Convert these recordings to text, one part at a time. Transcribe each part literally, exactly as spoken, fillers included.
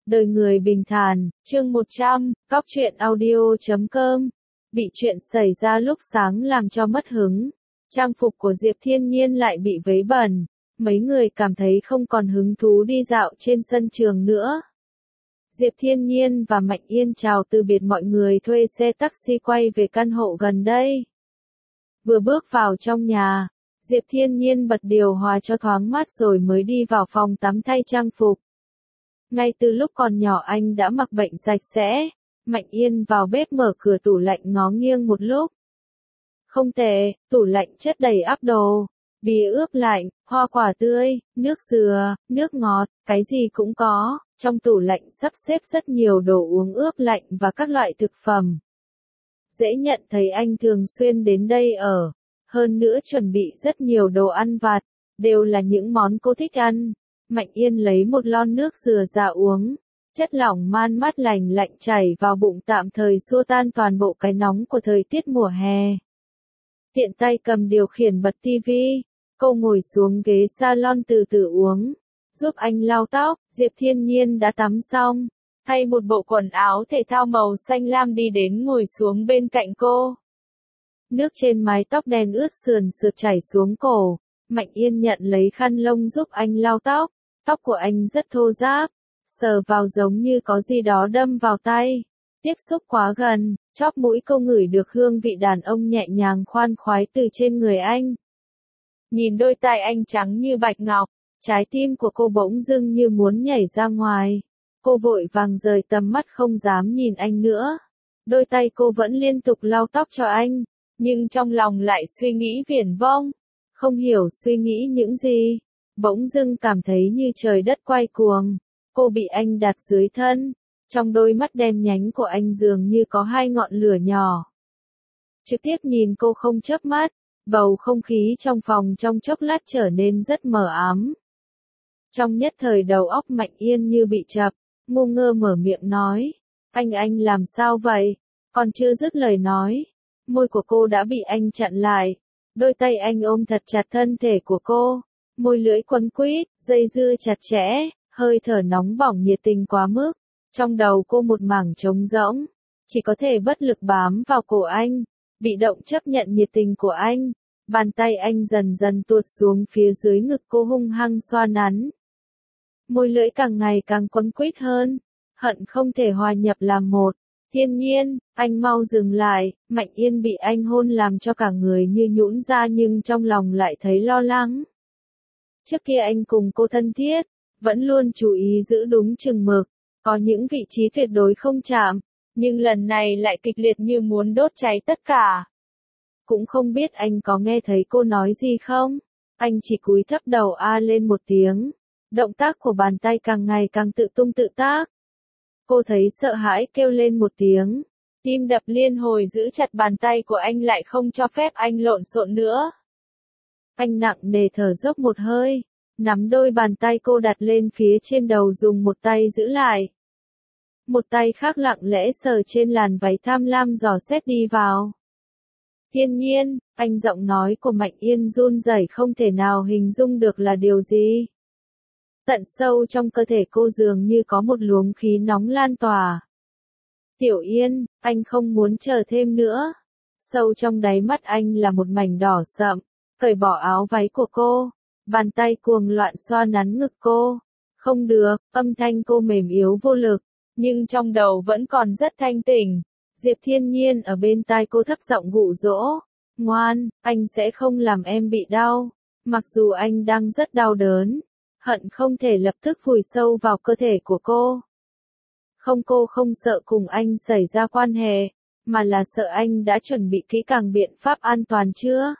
Đời người bình thản, chương một trăm, cóc truyện audio chấm com. Bị chuyện xảy ra lúc sáng làm cho mất hứng. Trang phục của Diệp Thiên Nhiên lại bị vấy bẩn. Mấy người cảm thấy không còn hứng thú đi dạo trên sân trường nữa. Diệp Thiên Nhiên và Mạnh Yên chào từ biệt mọi người, thuê xe taxi quay về căn hộ gần đây. Vừa bước vào trong nhà, Diệp Thiên Nhiên bật điều hòa cho thoáng mát rồi mới đi vào phòng tắm thay trang phục. Ngay từ lúc còn nhỏ anh đã mặc bệnh sạch sẽ. Mạnh Yên vào bếp mở cửa tủ lạnh ngó nghiêng một lúc. Không tệ, tủ lạnh chất đầy ắp đồ, bia ướp lạnh, hoa quả tươi, nước dừa, nước ngọt, cái gì cũng có. Trong tủ lạnh sắp xếp rất nhiều đồ uống ướp lạnh và các loại thực phẩm. Dễ nhận thấy anh thường xuyên đến đây ở. Hơn nữa chuẩn bị rất nhiều đồ ăn vặt, đều là những món cô thích ăn. Mạnh Yên lấy một lon nước dừa ra uống. Chất lỏng man mát lành lạnh chảy vào bụng tạm thời xua tan toàn bộ cái nóng của thời tiết mùa hè. Tiện tay cầm điều khiển bật tivi, cô ngồi xuống ghế salon từ từ uống. Giúp anh lau tóc, Diệp Thiên Nhiên đã tắm xong. Thay một bộ quần áo thể thao màu xanh lam đi đến ngồi xuống bên cạnh cô. Nước trên mái tóc đen ướt sườn sượt chảy xuống cổ. Mạnh Yên nhận lấy khăn lông giúp anh lau tóc. Tóc của anh rất thô ráp, sờ vào giống như có gì đó đâm vào tay. Tiếp xúc quá gần, chóp mũi cô ngửi được hương vị đàn ông nhẹ nhàng khoan khoái từ trên người anh. Nhìn đôi tai anh trắng như bạch ngọc, trái tim của cô bỗng dưng như muốn nhảy ra ngoài. Cô vội vàng rời tầm mắt không dám nhìn anh nữa. Đôi tay cô vẫn liên tục lau tóc cho anh, nhưng trong lòng lại suy nghĩ viển vông. Không hiểu suy nghĩ những gì. Bỗng dưng cảm thấy như trời đất quay cuồng. Cô bị anh đặt dưới thân. Trong đôi mắt đen nhánh của anh dường như có hai ngọn lửa nhỏ. Trực tiếp nhìn cô không chớp mắt. Bầu không khí trong phòng trong chốc lát trở nên rất mờ ám. Trong nhất thời đầu óc Mạnh Yên như bị chập. Ngu ngơ mở miệng nói. Anh anh làm sao vậy? Còn chưa dứt lời nói. Môi của cô đã bị anh chặn lại. Đôi tay anh ôm thật chặt thân thể của cô. Môi lưỡi quấn quýt, dây dưa chặt chẽ, hơi thở nóng bỏng nhiệt tình quá mức. Trong đầu cô một mảng trống rỗng, chỉ có thể bất lực bám vào cổ anh, bị động chấp nhận nhiệt tình của anh. Bàn tay anh dần dần tuột xuống phía dưới ngực cô hung hăng xoa nắn. Môi lưỡi càng ngày càng quấn quýt hơn, hận không thể hòa nhập làm một. Thiên Nhiên, anh mau dừng lại. Mạnh Yên bị anh hôn làm cho cả người như nhũn ra nhưng trong lòng lại thấy lo lắng. Trước kia anh cùng cô thân thiết, vẫn luôn chú ý giữ đúng chừng mực, có những vị trí tuyệt đối không chạm, nhưng lần này lại kịch liệt như muốn đốt cháy tất cả. Cũng không biết anh có nghe thấy cô nói gì không? Anh chỉ cúi thấp đầu a lên một tiếng, động tác của bàn tay càng ngày càng tự tung tự tác. Cô thấy sợ hãi kêu lên một tiếng, tim đập liên hồi giữ chặt bàn tay của anh lại không cho phép anh lộn xộn nữa. Anh nặng nề thở dốc một hơi, nắm đôi bàn tay cô đặt lên phía trên đầu dùng một tay giữ lại. Một tay khác lặng lẽ sờ trên làn váy tham lam dò xét đi vào. Thiên Nhiên, anh giọng nói của Mạnh Yên run rẩy không thể nào hình dung được là điều gì. Tận sâu trong cơ thể cô dường như có một luồng khí nóng lan tỏa. Tiểu Yên, anh không muốn chờ thêm nữa. Sâu trong đáy mắt anh là một mảnh đỏ sậm. Cởi bỏ áo váy của cô, bàn tay cuồng loạn xoa nắn ngực cô. Không được, âm thanh cô mềm yếu vô lực, nhưng trong đầu vẫn còn rất thanh tỉnh. Diệp Thiên Nhiên ở bên tai cô thấp giọng dụ dỗ. Ngoan, anh sẽ không làm em bị đau. Mặc dù anh đang rất đau đớn, hận không thể lập tức vùi sâu vào cơ thể của cô. Không, cô không sợ cùng anh xảy ra quan hệ, mà là sợ anh đã chuẩn bị kỹ càng biện pháp an toàn chưa?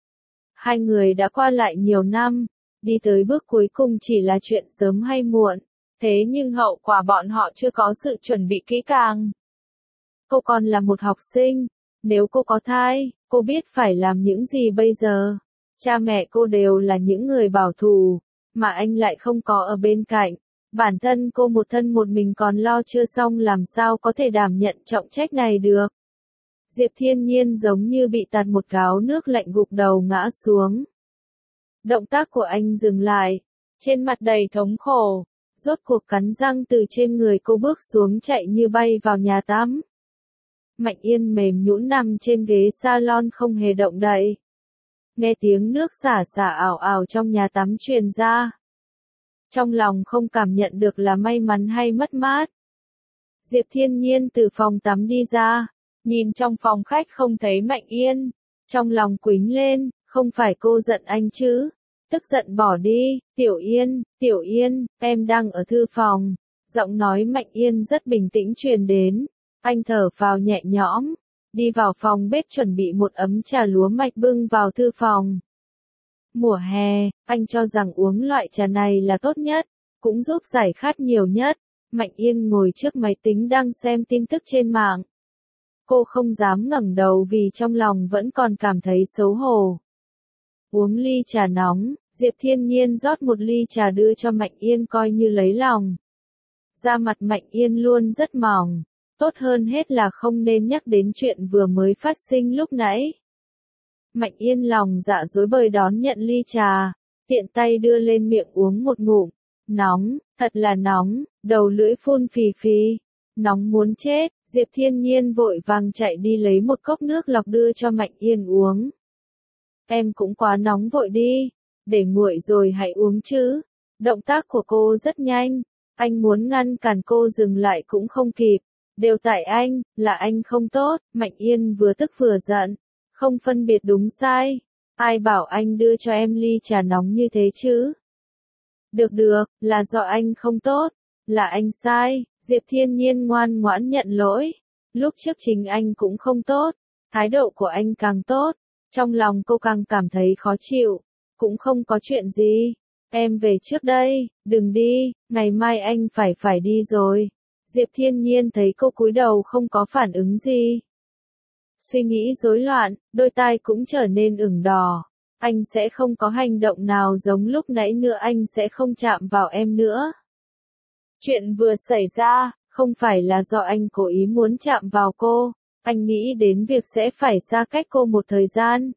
Hai người đã qua lại nhiều năm, đi tới bước cuối cùng chỉ là chuyện sớm hay muộn, thế nhưng hậu quả bọn họ chưa có sự chuẩn bị kỹ càng. Cô còn là một học sinh, nếu cô có thai, cô biết phải làm những gì bây giờ. Cha mẹ cô đều là những người bảo thủ, mà anh lại không có ở bên cạnh. Bản thân cô một thân một mình còn lo chưa xong làm sao có thể đảm nhận trọng trách này được. Diệp Thiên Nhiên giống như bị tạt một gáo nước lạnh gục đầu ngã xuống. Động tác của anh dừng lại, trên mặt đầy thống khổ. rốt cuộc cắn răng từ trên người cô bước xuống chạy như bay vào nhà tắm. Mạnh Yên mềm nhũn nằm trên ghế salon không hề động đậy. Nghe tiếng nước xả xả ảo ảo trong nhà tắm truyền ra. Trong lòng không cảm nhận được là may mắn hay mất mát. Diệp Thiên Nhiên từ phòng tắm đi ra, nhìn trong phòng khách không thấy Mạnh Yên. Trong lòng quýnh lên, không phải cô giận anh chứ. Tức giận bỏ đi, Tiểu Yên, Tiểu Yên, em đang ở thư phòng. Giọng nói Mạnh Yên rất bình tĩnh truyền đến. Anh thở phào nhẹ nhõm, đi vào phòng bếp chuẩn bị một ấm trà lúa mạch bưng vào thư phòng. Mùa hè, anh cho rằng uống loại trà này là tốt nhất, cũng giúp giải khát nhiều nhất. Mạnh Yên ngồi trước máy tính đang xem tin tức trên mạng. Cô không dám ngẩng đầu vì trong lòng vẫn còn cảm thấy xấu hổ. Uống ly trà nóng, Diệp Thiên Nhiên rót một ly trà đưa cho Mạnh Yên coi như lấy lòng. Da mặt Mạnh Yên luôn rất mỏng, tốt hơn hết là không nên nhắc đến chuyện vừa mới phát sinh lúc nãy. Mạnh Yên lòng dạ dối bời đón nhận ly trà, tiện tay đưa lên miệng uống một ngụm. Nóng, thật là nóng, đầu lưỡi phun phì phì. Nóng muốn chết, Diệp Thiên Nhiên vội vàng chạy đi lấy một cốc nước lọc đưa cho Mạnh Yên uống. Em cũng quá nóng vội đi, để nguội rồi hãy uống chứ. Động tác của cô rất nhanh, anh muốn ngăn cản cô dừng lại cũng không kịp. Đều tại anh, là anh không tốt. Mạnh Yên vừa tức vừa giận, không phân biệt đúng sai. Ai bảo anh đưa cho em ly trà nóng như thế chứ? Được được, là do anh không tốt, là anh sai. Diệp Thiên Nhiên ngoan ngoãn nhận lỗi. Lúc trước chính anh cũng không tốt, thái độ của anh càng tốt. Trong lòng cô càng cảm thấy khó chịu. Cũng không có chuyện gì. Em về trước đây, đừng đi, ngày mai anh phải phải đi rồi. Diệp Thiên Nhiên thấy cô cúi đầu không có phản ứng gì. Suy nghĩ rối loạn, đôi tai cũng trở nên ửng đỏ. Anh sẽ không có hành động nào giống lúc nãy nữa, anh sẽ không chạm vào em nữa. Chuyện vừa xảy ra, không phải là do anh cố ý muốn chạm vào cô, anh nghĩ đến việc sẽ phải xa cách cô một thời gian.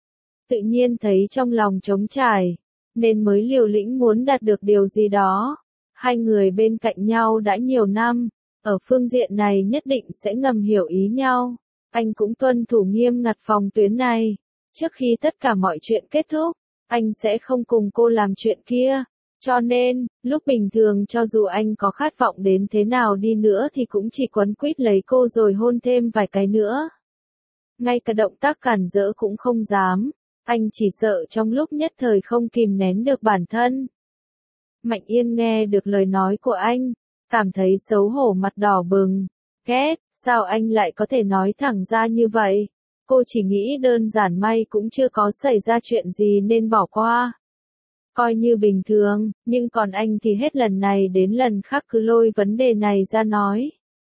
Tự nhiên thấy trong lòng trống trải, nên mới liều lĩnh muốn đạt được điều gì đó. Hai người bên cạnh nhau đã nhiều năm, ở phương diện này nhất định sẽ ngầm hiểu ý nhau. Anh cũng tuân thủ nghiêm ngặt phòng tuyến này. Trước khi tất cả mọi chuyện kết thúc, anh sẽ không cùng cô làm chuyện kia. Cho nên, lúc bình thường cho dù anh có khát vọng đến thế nào đi nữa thì cũng chỉ quấn quýt lấy cô rồi hôn thêm vài cái nữa. Ngay cả động tác cản rỡ cũng không dám. Anh chỉ sợ trong lúc nhất thời không kìm nén được bản thân. Mạnh Yên nghe được lời nói của anh, cảm thấy xấu hổ mặt đỏ bừng. Ghét, sao anh lại có thể nói thẳng ra như vậy? Cô chỉ nghĩ đơn giản may cũng chưa có xảy ra chuyện gì nên bỏ qua. Coi như bình thường, nhưng còn anh thì hết lần này đến lần khác cứ lôi vấn đề này ra nói.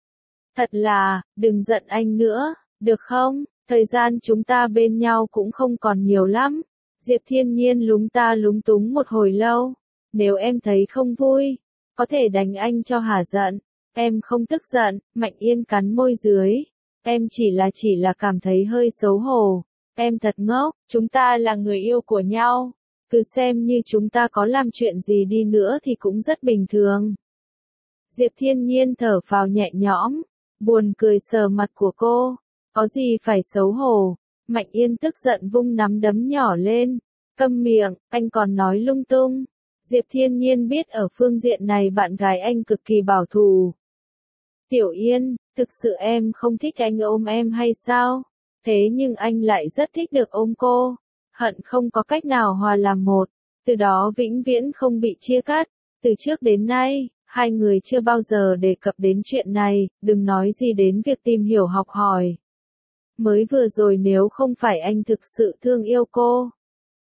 Thật là, đừng giận anh nữa, được không? Thời gian chúng ta bên nhau cũng không còn nhiều lắm. Diệp Thiên Nhiên lúng ta lúng túng một hồi lâu. Nếu em thấy không vui, có thể đánh anh cho hả giận. Em không tức giận. Mạnh Yên cắn môi dưới. Em chỉ là chỉ là cảm thấy hơi xấu hổ. Em thật ngốc, chúng ta là người yêu của nhau. Cứ xem như chúng ta có làm chuyện gì đi nữa thì cũng rất bình thường. Diệp Thiên Nhiên thở phào nhẹ nhõm, buồn cười sờ mặt của cô. Có gì phải xấu hổ? Mạnh Yên tức giận vung nắm đấm nhỏ lên. Câm miệng, anh còn nói lung tung. Diệp Thiên Nhiên biết ở phương diện này bạn gái anh cực kỳ bảo thủ. Tiểu Yên, thực sự em không thích anh ôm em hay sao? Thế nhưng anh lại rất thích được ôm cô. Hận không có cách nào hòa làm một. Từ đó vĩnh viễn không bị chia cắt. Từ trước đến nay, hai người chưa bao giờ đề cập đến chuyện này, đừng nói gì đến việc tìm hiểu học hỏi. Mới vừa rồi nếu không phải anh thực sự thương yêu cô,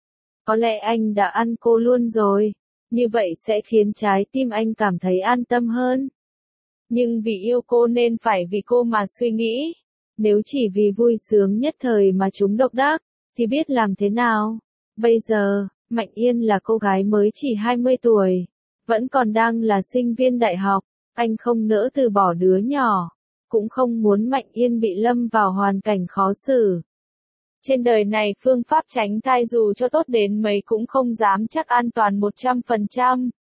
có lẽ anh đã ăn cô luôn rồi. Như vậy sẽ khiến trái tim anh cảm thấy an tâm hơn. Nhưng vì yêu cô nên phải vì cô mà suy nghĩ. Nếu chỉ vì vui sướng nhất thời mà chúng độc ác, thì biết làm thế nào? Bây giờ, Mạnh Yên là cô gái mới chỉ hai mươi tuổi, vẫn còn đang là sinh viên đại học, anh không nỡ từ bỏ đứa nhỏ, cũng không muốn Mạnh Yên bị lâm vào hoàn cảnh khó xử. Trên đời này phương pháp tránh thai dù cho tốt đến mấy cũng không dám chắc an toàn một trăm phần trăm.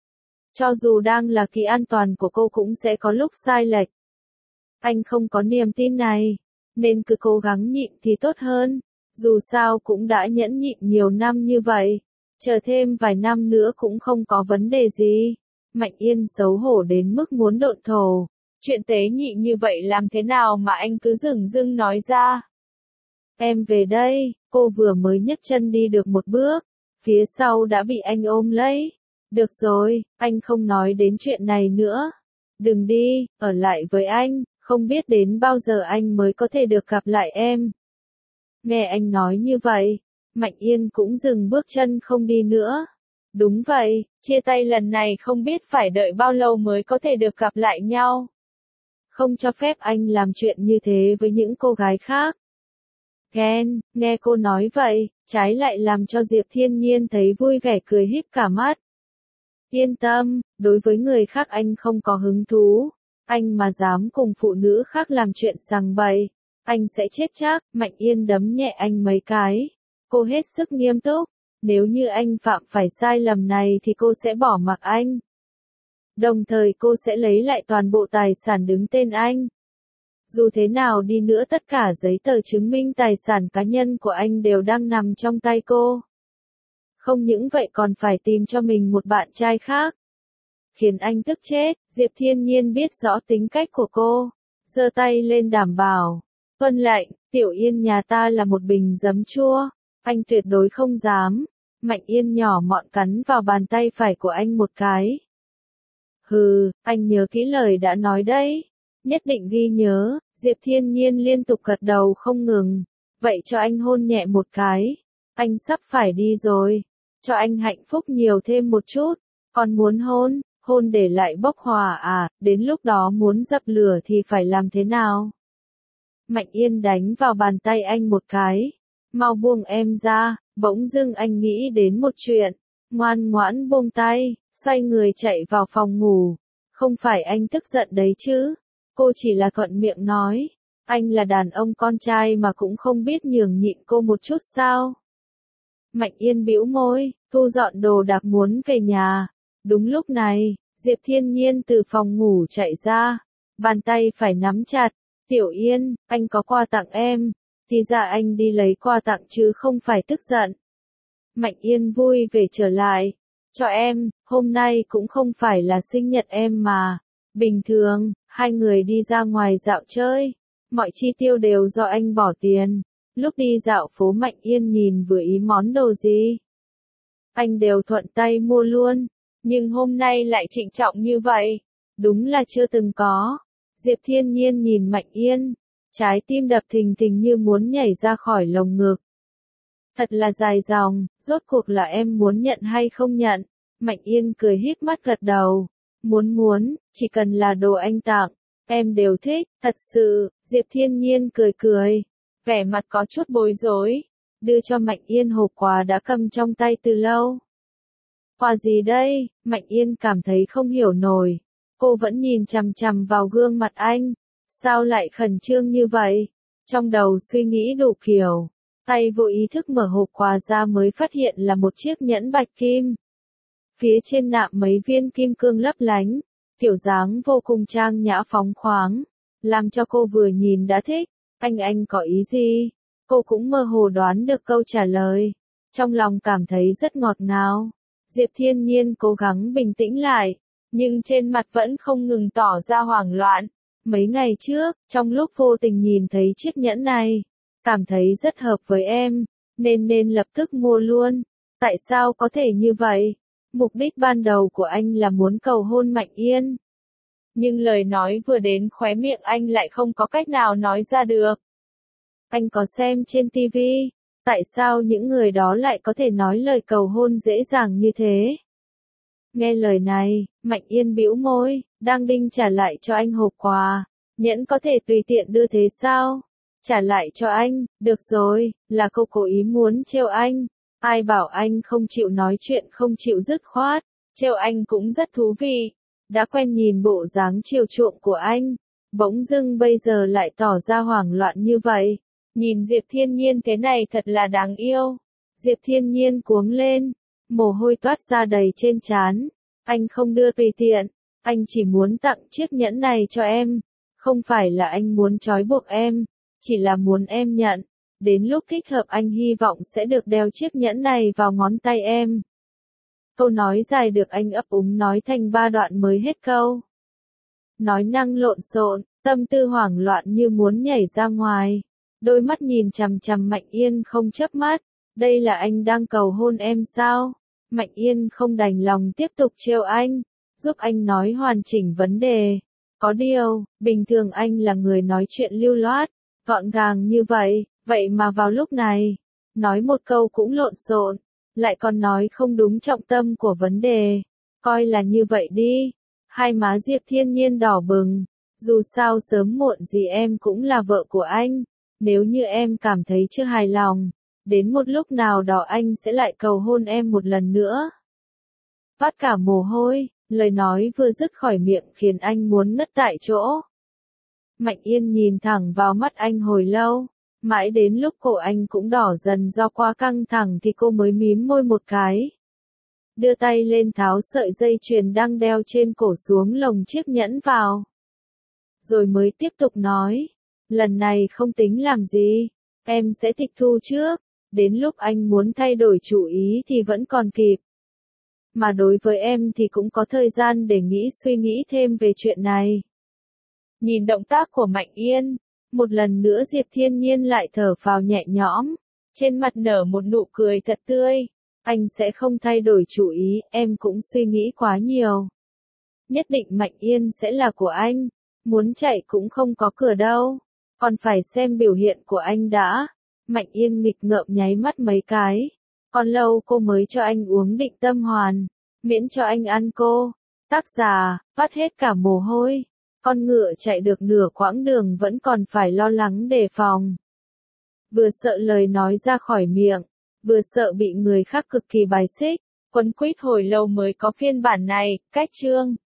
Cho dù đang là kỳ an toàn của cô cũng sẽ có lúc sai lệch. Anh không có niềm tin này, nên cứ cố gắng nhịn thì tốt hơn. Dù sao cũng đã nhẫn nhịn nhiều năm như vậy, chờ thêm vài năm nữa cũng không có vấn đề gì. Mạnh Yên xấu hổ đến mức muốn độn thổ. Chuyện tế nhị như vậy làm thế nào mà anh cứ dửng dưng nói ra? Em về đây, cô vừa mới nhấc chân đi được một bước, phía sau đã bị anh ôm lấy. Được rồi, anh không nói đến chuyện này nữa. Đừng đi, ở lại với anh, không biết đến bao giờ anh mới có thể được gặp lại em. Nghe anh nói như vậy, Mạnh Yên cũng dừng bước chân không đi nữa. Đúng vậy, chia tay lần này không biết phải đợi bao lâu mới có thể được gặp lại nhau. Không cho phép anh làm chuyện như thế với những cô gái khác. Ken, nghe cô nói vậy, trái lại làm cho Diệp Thiên Nhiên thấy vui vẻ cười híp cả mắt. Yên tâm, đối với người khác anh không có hứng thú. Anh mà dám cùng phụ nữ khác làm chuyện sằng bậy, anh sẽ chết chắc. Mạnh Yên đấm nhẹ anh mấy cái. Cô hết sức nghiêm túc. Nếu như anh phạm phải sai lầm này thì cô sẽ bỏ mặc anh. Đồng thời cô sẽ lấy lại toàn bộ tài sản đứng tên anh. Dù thế nào đi nữa tất cả giấy tờ chứng minh tài sản cá nhân của anh đều đang nằm trong tay cô. Không những vậy còn phải tìm cho mình một bạn trai khác. Khiến anh tức chết, Diệp Thiên Nhiên biết rõ tính cách của cô. Giơ tay lên đảm bảo. Vâng lệnh, Tiểu Yên nhà ta là một bình giấm chua. Anh tuyệt đối không dám. Mạnh Yên nhỏ mọn cắn vào bàn tay phải của anh một cái. Hừ, anh nhớ kỹ lời đã nói đấy. Nhất định ghi nhớ, Diệp Thiên Nhiên liên tục gật đầu không ngừng. Vậy cho anh hôn nhẹ một cái. Anh sắp phải đi rồi. Cho anh hạnh phúc nhiều thêm một chút. Còn muốn hôn, hôn để lại bốc hỏa à, đến lúc đó muốn dập lửa thì phải làm thế nào? Mạnh Yên đánh vào bàn tay anh một cái. Mau buông em ra, bỗng dưng anh nghĩ đến một chuyện. Ngoan ngoãn buông tay, xoay người chạy vào phòng ngủ. Không phải anh tức giận đấy chứ. Cô chỉ là thuận miệng nói. Anh là đàn ông con trai mà cũng không biết nhường nhịn cô một chút sao? Mạnh Yên bĩu môi, thu dọn đồ đạc muốn về nhà. Đúng lúc này, Diệp Thiên Nhiên từ phòng ngủ chạy ra. Bàn tay phải nắm chặt. Tiểu Yên, anh có quà tặng em. Thì ra anh đi lấy quà tặng chứ không phải tức giận. Mạnh Yên vui về trở lại. Cho em, hôm nay cũng không phải là sinh nhật em mà. Bình thường, hai người đi ra ngoài dạo chơi. Mọi chi tiêu đều do anh bỏ tiền. Lúc đi dạo phố Mạnh Yên nhìn vừa ý món đồ gì. Anh đều thuận tay mua luôn. Nhưng hôm nay lại trịnh trọng như vậy. Đúng là chưa từng có. Diệp Thiên Nhiên nhìn Mạnh Yên. Trái tim đập thình thình như muốn nhảy ra khỏi lồng ngực. Thật là dài dòng, rốt cuộc là em muốn nhận hay không nhận? Mạnh Yên cười híp mắt gật đầu. Muốn muốn, chỉ cần là đồ anh tặng, em đều thích, thật sự. Diệp Thiên Nhiên cười cười. Vẻ mặt có chút bối rối. Đưa cho Mạnh Yên hộp quà đã cầm trong tay từ lâu. Quà gì đây? Mạnh Yên cảm thấy không hiểu nổi. Cô vẫn nhìn chằm chằm vào gương mặt anh. Sao lại khẩn trương như vậy? Trong đầu suy nghĩ đủ kiểu. Tay vô ý thức mở hộp quà ra mới phát hiện là một chiếc nhẫn bạch kim. Phía trên nạm mấy viên kim cương lấp lánh. Kiểu dáng vô cùng trang nhã phóng khoáng. Làm cho cô vừa nhìn đã thích. Anh anh có ý gì? Cô cũng mơ hồ đoán được câu trả lời. Trong lòng cảm thấy rất ngọt ngào. Diệp Thiên Nhiên cố gắng bình tĩnh lại. Nhưng trên mặt vẫn không ngừng tỏ ra hoảng loạn. Mấy ngày trước, trong lúc vô tình nhìn thấy chiếc nhẫn này. Cảm thấy rất hợp với em. Nên nên lập tức mua luôn. Tại sao có thể như vậy? Mục đích ban đầu của anh là muốn cầu hôn Mạnh Yên. Nhưng lời nói vừa đến khóe miệng anh lại không có cách nào nói ra được. Anh có xem trên ti vi. Tại sao những người đó lại có thể nói lời cầu hôn dễ dàng như thế? Nghe lời này, Mạnh Yên bĩu môi, đang định trả lại cho anh hộp quà. Nhẫn có thể tùy tiện đưa thế sao? Trả lại cho anh, được rồi, là cô cố ý muốn trêu anh. Ai bảo anh không chịu nói chuyện không chịu dứt khoát. Trêu anh cũng rất thú vị. Đã quen nhìn bộ dáng chiều chuộng của anh. Bỗng dưng bây giờ lại tỏ ra hoảng loạn như vậy. Nhìn Diệp Thiên Nhiên thế này thật là đáng yêu. Diệp Thiên Nhiên cuống lên. Mồ hôi toát ra đầy trên trán. Anh không đưa tùy tiện, anh chỉ muốn tặng chiếc nhẫn này cho em. Không phải là anh muốn trói buộc em, chỉ là muốn em nhận. Đến lúc thích hợp anh hy vọng sẽ được đeo chiếc nhẫn này vào ngón tay em. Câu nói dài được anh ấp úng nói thành ba đoạn mới hết câu. Nói năng lộn xộn, tâm tư hoảng loạn như muốn nhảy ra ngoài. Đôi mắt nhìn chằm chằm Mạnh Yên không chớp mắt. Đây là anh đang cầu hôn em sao? Mạnh Yên không đành lòng tiếp tục trêu anh, giúp anh nói hoàn chỉnh vấn đề. Có điều, bình thường anh là người nói chuyện lưu loát, gọn gàng như vậy, vậy mà vào lúc này, nói một câu cũng lộn xộn, lại còn nói không đúng trọng tâm của vấn đề. Coi là như vậy đi. Hai má Diệp Thiên Nhiên đỏ bừng. Dù sao sớm muộn gì em cũng là vợ của anh. Nếu như em cảm thấy chưa hài lòng, đến một lúc nào đó anh sẽ lại cầu hôn em một lần nữa. Vắt cả mồ hôi, lời nói vừa dứt khỏi miệng khiến anh muốn ngất tại chỗ. Mạnh Yên nhìn thẳng vào mắt anh hồi lâu, mãi đến lúc cổ anh cũng đỏ dần do quá căng thẳng thì cô mới mím môi một cái. Đưa tay lên tháo sợi dây chuyền đang đeo trên cổ xuống lồng chiếc nhẫn vào. Rồi mới tiếp tục nói, lần này không tính làm gì, em sẽ tịch thu trước, đến lúc anh muốn thay đổi chủ ý thì vẫn còn kịp. Mà đối với em thì cũng có thời gian để nghĩ suy nghĩ thêm về chuyện này. Nhìn động tác của Mạnh Yên, một lần nữa Diệp Thiên Nhiên lại thở phào nhẹ nhõm, trên mặt nở một nụ cười thật tươi. Anh sẽ không thay đổi chủ ý, em cũng suy nghĩ quá nhiều. Nhất định Mạnh Yên sẽ là của anh, muốn chạy cũng không có cửa đâu, còn phải xem biểu hiện của anh đã. Mạnh Yên nghịch ngợm nháy mắt mấy cái, còn lâu cô mới cho anh uống định tâm hoàn, miễn cho anh ăn cô. Tác giả, vắt hết cả mồ hôi, con ngựa chạy được nửa quãng đường vẫn còn phải lo lắng đề phòng. Vừa sợ lời nói ra khỏi miệng, vừa sợ bị người khác cực kỳ bài xích, quấn quýt hồi lâu mới có phiên bản này. Cách chương